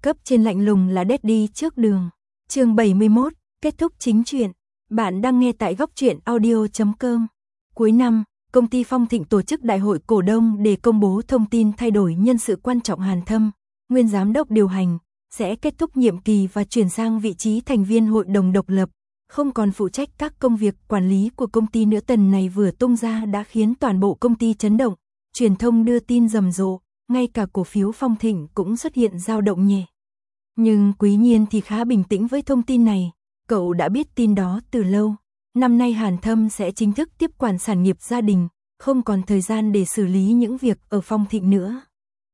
Cấp trên lạnh lùng là Daddy trước đường. Chương 71, kết thúc chính truyện. Bạn đang nghe tại goctruyện.audio.com. Cuối năm, công ty Phong Thịnh tổ chức đại hội cổ đông để công bố thông tin thay đổi nhân sự quan trọng. Hàn Thâm, nguyên giám đốc điều hành, sẽ kết thúc nhiệm kỳ và chuyển sang vị trí thành viên hội đồng độc lập, không còn phụ trách các công việc quản lý của công ty nữa. Tin này vừa tung ra đã khiến toàn bộ công ty chấn động, truyền thông đưa tin rầm rộ, ngay cả cổ phiếu Phong Thịnh cũng xuất hiện dao động nhẹ. Nhưng Quý Nhiên thì khá bình tĩnh với thông tin này, cậu đã biết tin đó từ lâu. Năm nay Hàn Thâm sẽ chính thức tiếp quản sản nghiệp gia đình, không còn thời gian để xử lý những việc ở Phong Thịnh nữa.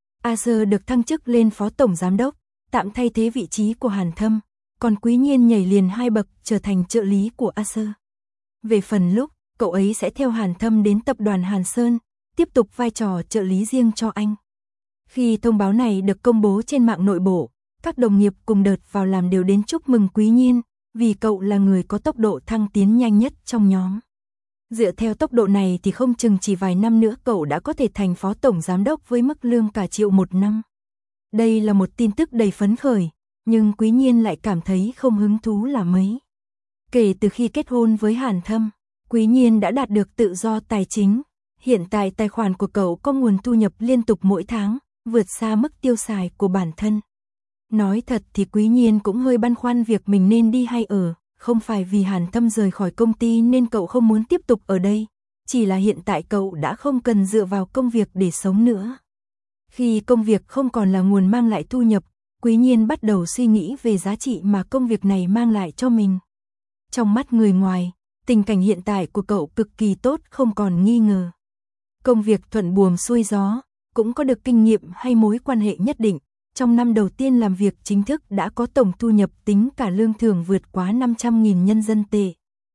Acer được thăng chức lên phó tổng giám đốc, tạm thay thế vị trí của Hàn Thâm, còn Quý Nhiên nhảy liền 2 bậc trở thành trợ lý của Acer. Về phần lúc, cậu ấy sẽ theo Hàn Thâm đến tập đoàn Hàn Sơn, tiếp tục vai trò trợ lý riêng cho anh. Khi thông báo này được công bố trên mạng nội bộ, các đồng nghiệp cùng đợt vào làm đều đến chúc mừng Quý Nhiên, vì cậu là người có tốc độ thăng tiến nhanh nhất trong nhóm. Dựa theo tốc độ này thì không chừng chỉ vài năm nữa cậu đã có thể thành phó tổng giám đốc với mức lương cả triệu một năm. Đây là một tin tức đầy phấn khởi, nhưng Quý Nhiên lại cảm thấy không hứng thú là mấy. Kể từ khi kết hôn với Hàn Thâm, Quý Nhiên đã đạt được tự do tài chính. Hiện tại tài khoản của cậu có nguồn thu nhập liên tục mỗi tháng, vượt xa mức tiêu xài của bản thân. Nói thật thì Quý Nhiên cũng hơi băn khoăn việc mình nên đi hay ở, không phải vì Hàn Thâm rời khỏi công ty nên cậu không muốn tiếp tục ở đây, chỉ là hiện tại cậu đã không cần dựa vào công việc để sống nữa. Khi công việc không còn là nguồn mang lại thu nhập, Quý Nhiên bắt đầu suy nghĩ về giá trị mà công việc này mang lại cho mình. Trong mắt người ngoài, tình cảnh hiện tại của cậu cực kỳ tốt, không còn nghi ngờ. Công việc thuận buồm xuôi gió, cũng có được kinh nghiệm hay mối quan hệ nhất định. Trong năm đầu tiên làm việc chính thức đã có tổng thu nhập tính cả lương thưởng vượt quá 500.000 nhân dân tệ.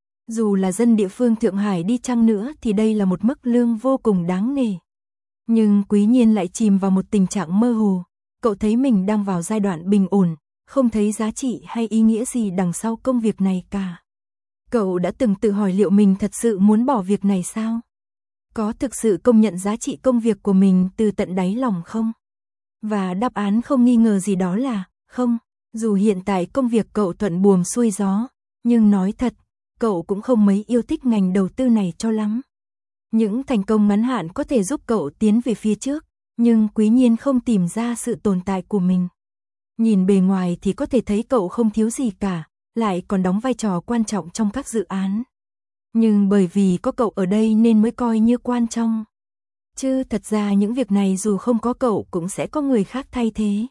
Dù là dân địa phương Thượng Hải đi chăng nữa thì đây là một mức lương vô cùng đáng nể. Nhưng Quý Nhiên lại chìm vào một tình trạng mơ hồ. Cậu thấy mình đang vào giai đoạn bình ổn, không thấy giá trị hay ý nghĩa gì đằng sau công việc này cả. Cậu đã từng tự hỏi liệu mình thật sự muốn bỏ việc này sao? Có thực sự công nhận giá trị công việc của mình từ tận đáy lòng không? Và đáp án không nghi ngờ gì đó là không. Dù hiện tại công việc cậu thuận buồm xuôi gió, nhưng nói thật, cậu cũng không mấy yêu thích ngành đầu tư này cho lắm. Những thành công ngắn hạn có thể giúp cậu tiến về phía trước, nhưng Quý Nhiên không tìm ra sự tồn tại của mình. Nhìn bề ngoài thì có thể thấy cậu không thiếu gì cả, lại còn đóng vai trò quan trọng trong các dự án. Nhưng bởi vì có cậu ở đây nên mới coi như quan trọng. Chứ thật ra những việc này dù không có cậu cũng sẽ có người khác thay thế.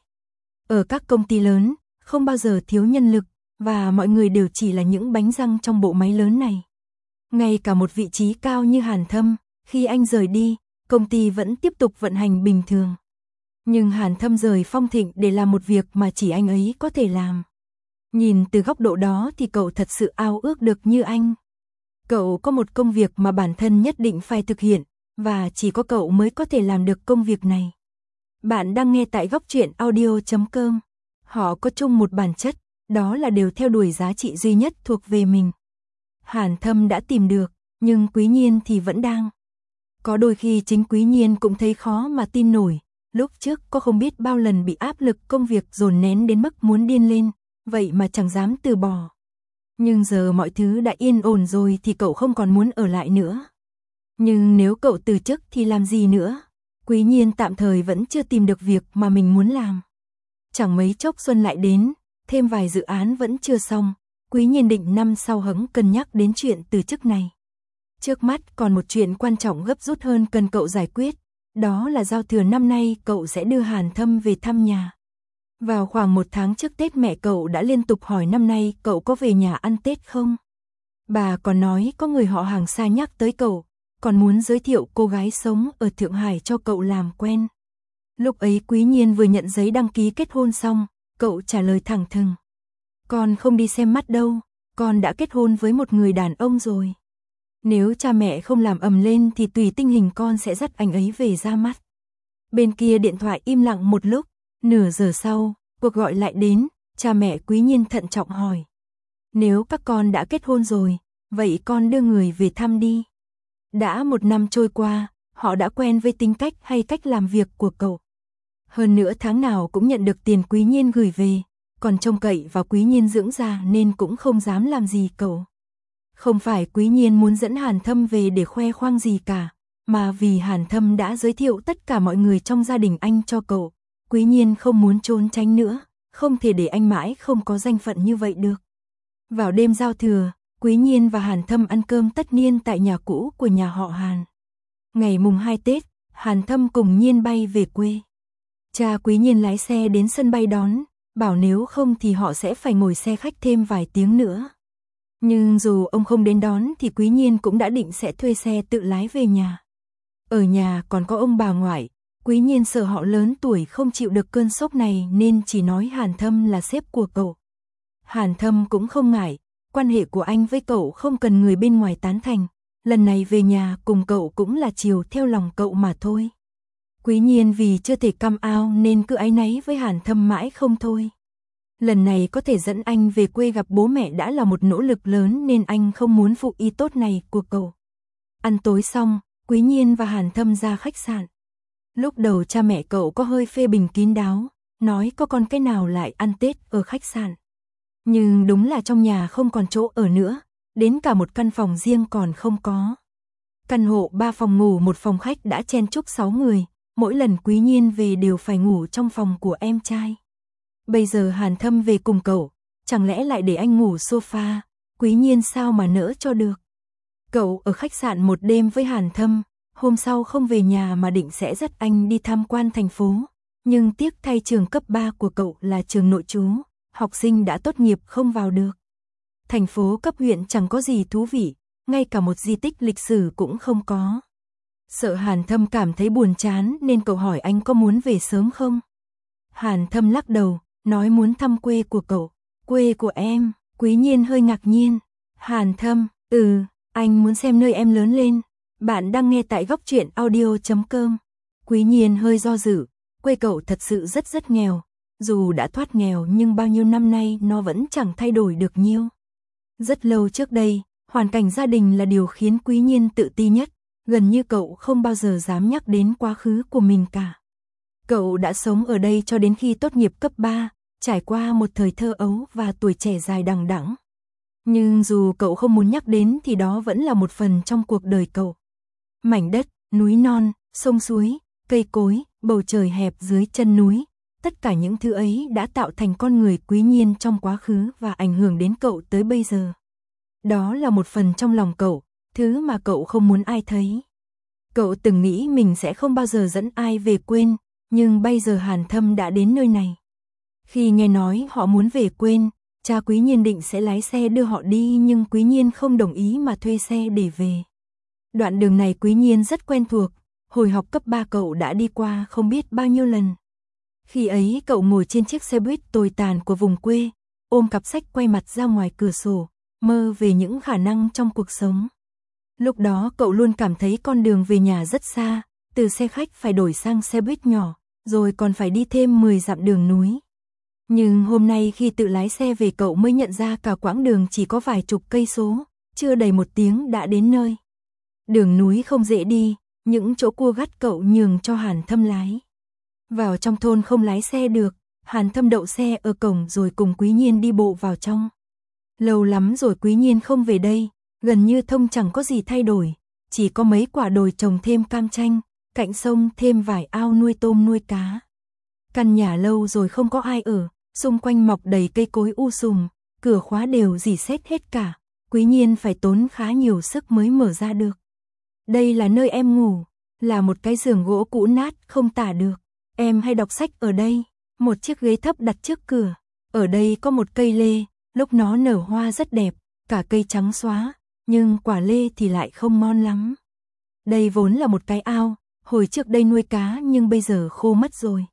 Ở các công ty lớn, không bao giờ thiếu nhân lực, và mọi người đều chỉ là những bánh răng trong bộ máy lớn này. Ngay cả một vị trí cao như Hàn Thâm, khi anh rời đi, công ty vẫn tiếp tục vận hành bình thường. Nhưng Hàn Thâm rời Phong Thịnh để làm một việc mà chỉ anh ấy có thể làm. Nhìn từ góc độ đó thì cậu thật sự ao ước được như anh. Cậu có một công việc mà bản thân nhất định phải thực hiện, và chỉ có cậu mới có thể làm được công việc này. Bạn đang nghe tại goctruyện.audio.com. Họ có chung một bản chất, đó là đều theo đuổi giá trị duy nhất thuộc về mình. Hàn Thâm đã tìm được, nhưng Quý Nhiên thì vẫn đang. Có đôi khi chính Quý Nhiên cũng thấy khó mà tin nổi. Lúc trước có không biết bao lần bị áp lực công việc dồn nén đến mức muốn điên lên, vậy mà chẳng dám từ bỏ. Nhưng giờ mọi thứ đã yên ổn rồi thì cậu không còn muốn ở lại nữa. Nhưng nếu cậu từ chức thì làm gì nữa? Quý Nhiên tạm thời vẫn chưa tìm được việc mà mình muốn làm. Chẳng mấy chốc xuân lại đến, thêm vài dự án vẫn chưa xong. Quý Nhiên định năm sau hứng cân nhắc đến chuyện từ chức này. Trước mắt còn một chuyện quan trọng gấp rút hơn cần cậu giải quyết. Đó là giao thừa năm nay cậu sẽ đưa Hàn Thâm về thăm nhà. Vào khoảng 1 tháng trước Tết mẹ cậu đã liên tục hỏi năm nay cậu có về nhà ăn Tết không. Bà còn nói có người họ hàng xa nhắc tới cậu, còn muốn giới thiệu cô gái sống ở Thượng Hải cho cậu làm quen. Lúc ấy Quý Nhiên vừa nhận giấy đăng ký kết hôn xong, cậu trả lời thẳng thừng. Con không đi xem mắt đâu, con đã kết hôn với một người đàn ông rồi. Nếu cha mẹ không làm ầm lên thì tùy tình hình con sẽ dắt anh ấy về ra mắt. Bên kia điện thoại im lặng một lúc, nửa giờ sau, cuộc gọi lại đến, cha mẹ Quý Nhiên thận trọng hỏi. Nếu các con đã kết hôn rồi, vậy con đưa người về thăm đi. Đã 1 năm trôi qua, họ đã quen với tính cách hay cách làm việc của cậu. Hơn nữa tháng nào cũng nhận được tiền Quý Nhiên gửi về, còn trông cậy vào Quý Nhiên dưỡng già nên cũng không dám làm gì cậu. Không phải Quý Nhiên muốn dẫn Hàn Thâm về để khoe khoang gì cả, mà vì Hàn Thâm đã giới thiệu tất cả mọi người trong gia đình anh cho cậu. Quý Nhiên không muốn trốn tránh nữa, không thể để anh mãi không có danh phận như vậy được. Vào đêm giao thừa, Quý Nhiên và Hàn Thâm ăn cơm tất niên tại nhà cũ của nhà họ Hàn. Ngày mùng 2 Tết, Hàn Thâm cùng Nhiên bay về quê. Cha Quý Nhiên lái xe đến sân bay đón, bảo nếu không thì họ sẽ phải ngồi xe khách thêm vài tiếng nữa. Nhưng dù ông không đến đón thì Quý Nhiên cũng đã định sẽ thuê xe tự lái về nhà. Ở nhà còn có ông bà ngoại, Quý Nhiên sợ họ lớn tuổi không chịu được cơn sốc này nên chỉ nói Hàn Thâm là sếp của cậu. Hàn Thâm cũng không ngại, quan hệ của anh với cậu không cần người bên ngoài tán thành, lần này về nhà cùng cậu cũng là chiều theo lòng cậu mà thôi. Quý Nhiên vì chưa thể come out nên cứ áy náy với Hàn Thâm mãi không thôi. Lần này có thể dẫn anh về quê gặp bố mẹ đã là một nỗ lực lớn nên anh không muốn phụ ý tốt này của cậu. Ăn tối xong, Quý Nhiên và Hàn Thâm ra khách sạn. Lúc đầu cha mẹ cậu có hơi phê bình kín đáo, nói có con cái nào lại ăn Tết ở khách sạn. Nhưng đúng là trong nhà không còn chỗ ở nữa, đến cả một căn phòng riêng còn không có. Căn hộ 3 phòng ngủ 1 phòng khách đã chen chúc 6 người, mỗi lần Quý Nhiên về đều phải ngủ trong phòng của em trai. Bây giờ Hàn Thâm về cùng cậu, chẳng lẽ lại để anh ngủ sofa, Quý Nhiên sao mà nỡ cho được. Cậu ở khách sạn một đêm với Hàn Thâm, hôm sau không về nhà mà định sẽ dắt anh đi tham quan thành phố. Nhưng tiếc thay trường cấp 3 của cậu là trường nội trú, học sinh đã tốt nghiệp không vào được. Thành phố cấp huyện chẳng có gì thú vị, ngay cả một di tích lịch sử cũng không có. Sợ Hàn Thâm cảm thấy buồn chán nên cậu hỏi anh có muốn về sớm không. Hàn Thâm lắc đầu, nói muốn thăm quê của cậu. Quê của em, Quý Nhiên hơi ngạc nhiên. Hàn Thâm, anh muốn xem nơi em lớn lên. Bạn đang nghe tại góc truyện audio.com. Quý Nhiên hơi do dự, quê cậu thật sự rất nghèo. Dù đã thoát nghèo nhưng bao nhiêu năm nay nó vẫn chẳng thay đổi được nhiêu. Rất lâu trước đây, hoàn cảnh gia đình là điều khiến Quý Nhiên tự ti nhất. Gần như cậu không bao giờ dám nhắc đến quá khứ của mình cả. Cậu đã sống ở đây cho đến khi tốt nghiệp cấp 3, trải qua một thời thơ ấu và tuổi trẻ dài đằng đẵng. Nhưng dù cậu không muốn nhắc đến thì đó vẫn là một phần trong cuộc đời cậu. Mảnh đất, núi non, sông suối, cây cối, bầu trời hẹp dưới chân núi, tất cả những thứ ấy đã tạo thành con người Quý Nhiên trong quá khứ và ảnh hưởng đến cậu tới bây giờ. Đó là một phần trong lòng cậu, thứ mà cậu không muốn ai thấy. Cậu từng nghĩ mình sẽ không bao giờ dẫn ai về quên, nhưng bây giờ Hàn Thâm đã đến nơi này. Khi nghe nói họ muốn về quên, cha Quý Nhiên định sẽ lái xe đưa họ đi nhưng Quý Nhiên không đồng ý mà thuê xe để về. Đoạn đường này Quý Nhiên rất quen thuộc, hồi học cấp 3 cậu đã đi qua không biết bao nhiêu lần. Khi ấy cậu ngồi trên chiếc xe buýt tồi tàn của vùng quê, ôm cặp sách quay mặt ra ngoài cửa sổ, mơ về những khả năng trong cuộc sống. Lúc đó cậu luôn cảm thấy con đường về nhà rất xa, từ xe khách phải đổi sang xe buýt nhỏ, rồi còn phải đi thêm 10 dặm đường núi. Nhưng hôm nay khi tự lái xe về cậu mới nhận ra cả quãng đường chỉ có vài chục cây số, chưa đầy 1 tiếng đã đến nơi. Đường núi không dễ đi, những chỗ cua gắt cậu nhường cho Hàn Thâm lái. Vào trong thôn không lái xe được, Hàn Thâm đậu xe ở cổng rồi cùng Quý Nhiên đi bộ vào trong. Lâu lắm rồi Quý Nhiên không về đây, gần như thôn chẳng có gì thay đổi, chỉ có mấy quả đồi trồng thêm cam chanh, cạnh sông thêm vài ao nuôi tôm nuôi cá. Căn nhà lâu rồi không có ai ở, xung quanh mọc đầy cây cối sùm, cửa khóa đều rỉ sét hết cả, Quý Nhiên phải tốn khá nhiều sức mới mở ra được. Đây là nơi em ngủ, là một cái giường gỗ cũ nát không tả được, em hay đọc sách ở đây, một chiếc ghế thấp đặt trước cửa, ở đây có một cây lê, lúc nó nở hoa rất đẹp, cả cây trắng xóa, nhưng quả lê thì lại không ngon lắm. Đây vốn là một cái ao, hồi trước đây nuôi cá nhưng bây giờ khô mất rồi.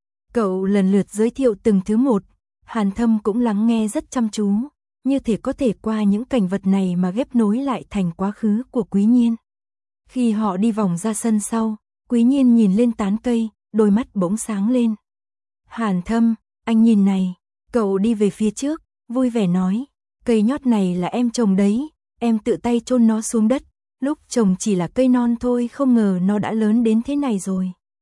Cậu lần lượt giới thiệu từng thứ một, Hàn Thâm cũng lắng nghe rất chăm chú, như thể có thể qua những cảnh vật này mà ghép nối lại thành quá khứ của Quý Nhiên. Khi họ đi vòng ra sân sau, Quý Nhiên nhìn lên tán cây, đôi mắt bỗng sáng lên. Hàn Thâm, anh nhìn này, cậu đi về phía trước, vui vẻ nói, cây nhót này là em trồng đấy, em tự tay chôn nó xuống đất, lúc trồng chỉ là cây non thôi không ngờ nó đã lớn đến thế này rồi.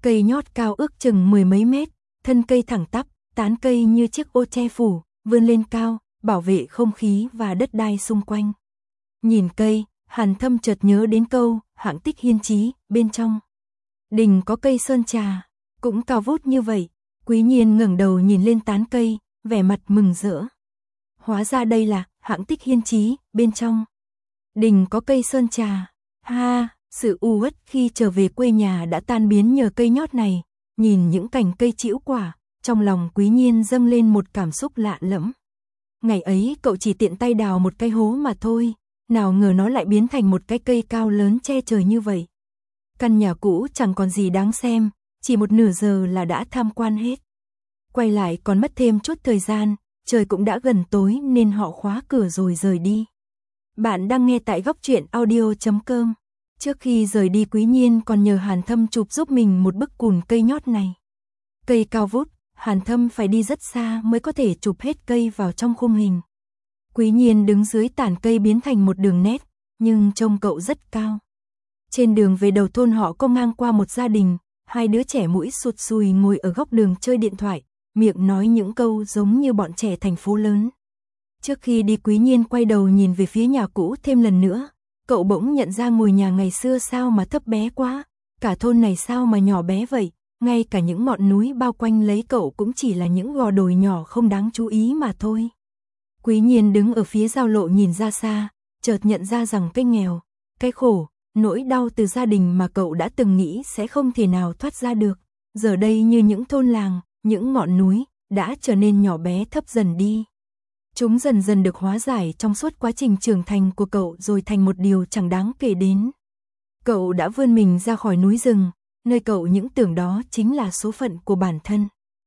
Cây nhót cao ước chừng mười mấy mét, thân cây thẳng tắp, tán cây như chiếc ô che phủ, vươn lên cao, bảo vệ không khí và đất đai xung quanh. Nhìn cây, Hàn Thâm chợt nhớ đến câu hạng tích hiên chí, bên trong đình có cây sơn trà, cũng cao vút như vậy. Quý Nhiên ngẩng đầu nhìn lên tán cây, vẻ mặt mừng rỡ. Hóa ra đây là hạng tích hiên chí, bên trong đình có cây sơn trà. Ha, sự u uất khi trở về quê nhà đã tan biến nhờ cây nhót này. Nhìn những cành cây trĩu quả, trong lòng Quý Nhiên dâng lên một cảm xúc lạ lẫm. Ngày ấy cậu chỉ tiện tay đào một cái hố mà thôi, nào ngờ nó lại biến thành một cái cây cao lớn che trời như vậy. Căn nhà cũ chẳng còn gì đáng xem, chỉ một nửa giờ là đã tham quan hết. Quay lại còn mất thêm chút thời gian, trời cũng đã gần tối nên họ khóa cửa rồi rời đi. Bạn đang nghe tại góc truyện audio.com. Trước khi rời đi Quý Nhiên còn nhờ Hàn Thâm chụp giúp mình một bức cùn cây nhót này. Cây cao vút, Hàn Thâm phải đi rất xa mới có thể chụp hết cây vào trong khung hình. Quý Nhiên đứng dưới tàn cây biến thành một đường nét, nhưng trông cậu rất cao. Trên đường về đầu thôn họ có ngang qua một gia đình, hai đứa trẻ mũi sụt sùi ngồi ở góc đường chơi điện thoại, miệng nói những câu giống như bọn trẻ thành phố lớn. Trước khi đi Quý Nhiên quay đầu nhìn về phía nhà cũ thêm lần nữa, cậu bỗng nhận ra ngôi nhà ngày xưa sao mà thấp bé quá, cả thôn này sao mà nhỏ bé vậy, ngay cả những ngọn núi bao quanh lấy cậu cũng chỉ là những gò đồi nhỏ không đáng chú ý mà thôi. Quý Nhiên đứng ở phía giao lộ nhìn ra xa, chợt nhận ra rằng cái nghèo, cái khổ, nỗi đau từ gia đình mà cậu đã từng nghĩ sẽ không thể nào thoát ra được, giờ đây như những thôn làng, những ngọn núi, đã trở nên nhỏ bé thấp dần đi. Chúng dần dần được hóa giải trong suốt quá trình trưởng thành của cậu rồi thành một điều chẳng đáng kể đến. Cậu đã vươn mình ra khỏi núi rừng, nơi cậu những tưởng đó chính là số phận của bản thân.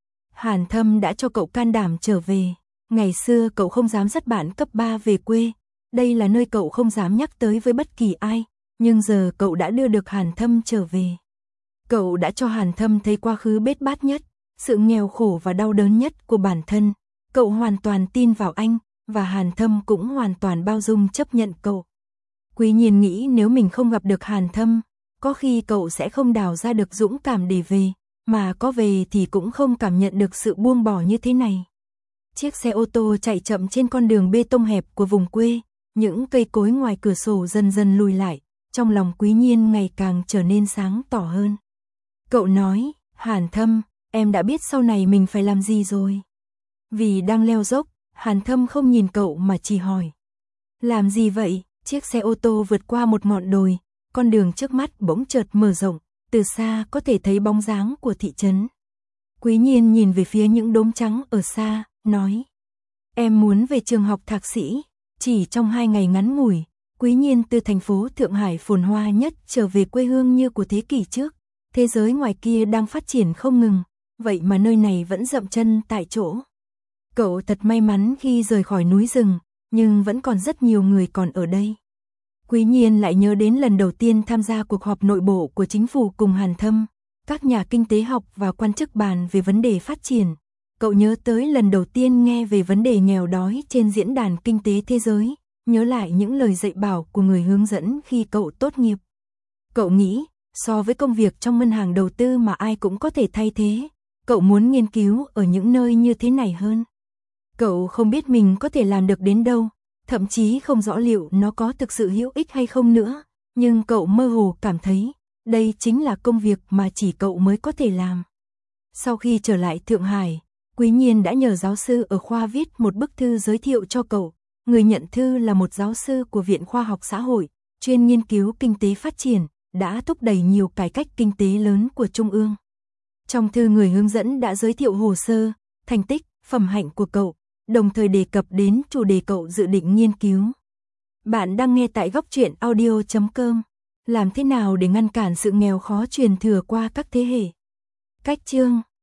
Hàn Thâm đã cho cậu can đảm trở về. Ngày xưa cậu không dám dắt bạn cấp 3 về quê, đây là nơi cậu không dám nhắc tới với bất kỳ ai, nhưng giờ cậu đã đưa được Hàn Thâm trở về. Cậu đã cho Hàn Thâm thấy quá khứ bết bát nhất, sự nghèo khổ và đau đớn nhất của bản thân. Cậu hoàn toàn tin vào anh, và Hàn Thâm cũng hoàn toàn bao dung chấp nhận cậu. Quý Nhiên nghĩ nếu mình không gặp được Hàn Thâm, có khi cậu sẽ không đào ra được dũng cảm để về, mà có về thì cũng không cảm nhận được sự buông bỏ như thế này. Chiếc xe ô tô chạy chậm trên con đường bê tông hẹp của vùng quê, những cây cối ngoài cửa sổ dần dần lùi lại, trong lòng Quý Nhiên ngày càng trở nên sáng tỏ hơn. Cậu nói, Hàn Thâm, em đã biết sau này mình phải làm gì rồi. Vì đang leo dốc, Hàn Thâm không nhìn cậu mà chỉ hỏi. Làm gì vậy? Chiếc xe ô tô vượt qua một ngọn đồi, con đường trước mắt bỗng chợt mở rộng, từ xa có thể thấy bóng dáng của thị trấn. Quý Nhiên nhìn về phía những đốm trắng ở xa, nói. Em muốn về trường học thạc sĩ. Chỉ trong 2 ngày ngắn ngủi, Quý Nhiên từ thành phố Thượng Hải phồn hoa nhất trở về quê hương như của thế kỷ trước. Thế giới ngoài kia đang phát triển không ngừng, vậy mà nơi này vẫn dậm chân tại chỗ. Cậu thật may mắn khi rời khỏi núi rừng, nhưng vẫn còn rất nhiều người còn ở đây. Quý Nhiên lại nhớ đến lần đầu tiên tham gia cuộc họp nội bộ của chính phủ cùng Hàn Thâm, các nhà kinh tế học và quan chức bàn về vấn đề phát triển. Cậu nhớ tới lần đầu tiên nghe về vấn đề nghèo đói trên diễn đàn kinh tế thế giới, nhớ lại những lời dạy bảo của người hướng dẫn khi cậu tốt nghiệp. Cậu nghĩ, so với công việc trong ngân hàng đầu tư mà ai cũng có thể thay thế, cậu muốn nghiên cứu ở những nơi như thế này hơn. Cậu không biết mình có thể làm được đến đâu, thậm chí không rõ liệu nó có thực sự hữu ích hay không nữa, nhưng cậu mơ hồ cảm thấy, đây chính là công việc mà chỉ cậu mới có thể làm. Sau khi trở lại Thượng Hải, Quý Nhiên đã nhờ giáo sư ở khoa viết một bức thư giới thiệu cho cậu. Người nhận thư là một giáo sư của Viện Khoa học Xã hội, chuyên nghiên cứu kinh tế phát triển, đã thúc đẩy nhiều cải cách kinh tế lớn của Trung ương. Trong thư người hướng dẫn đã giới thiệu hồ sơ, thành tích, phẩm hạnh của cậu, đồng thời đề cập đến chủ đề cậu dự định nghiên cứu. Bạn đang nghe tại góc truyện audio.com. Làm thế nào để ngăn cản sự nghèo khó truyền thừa qua các thế hệ? Cách chương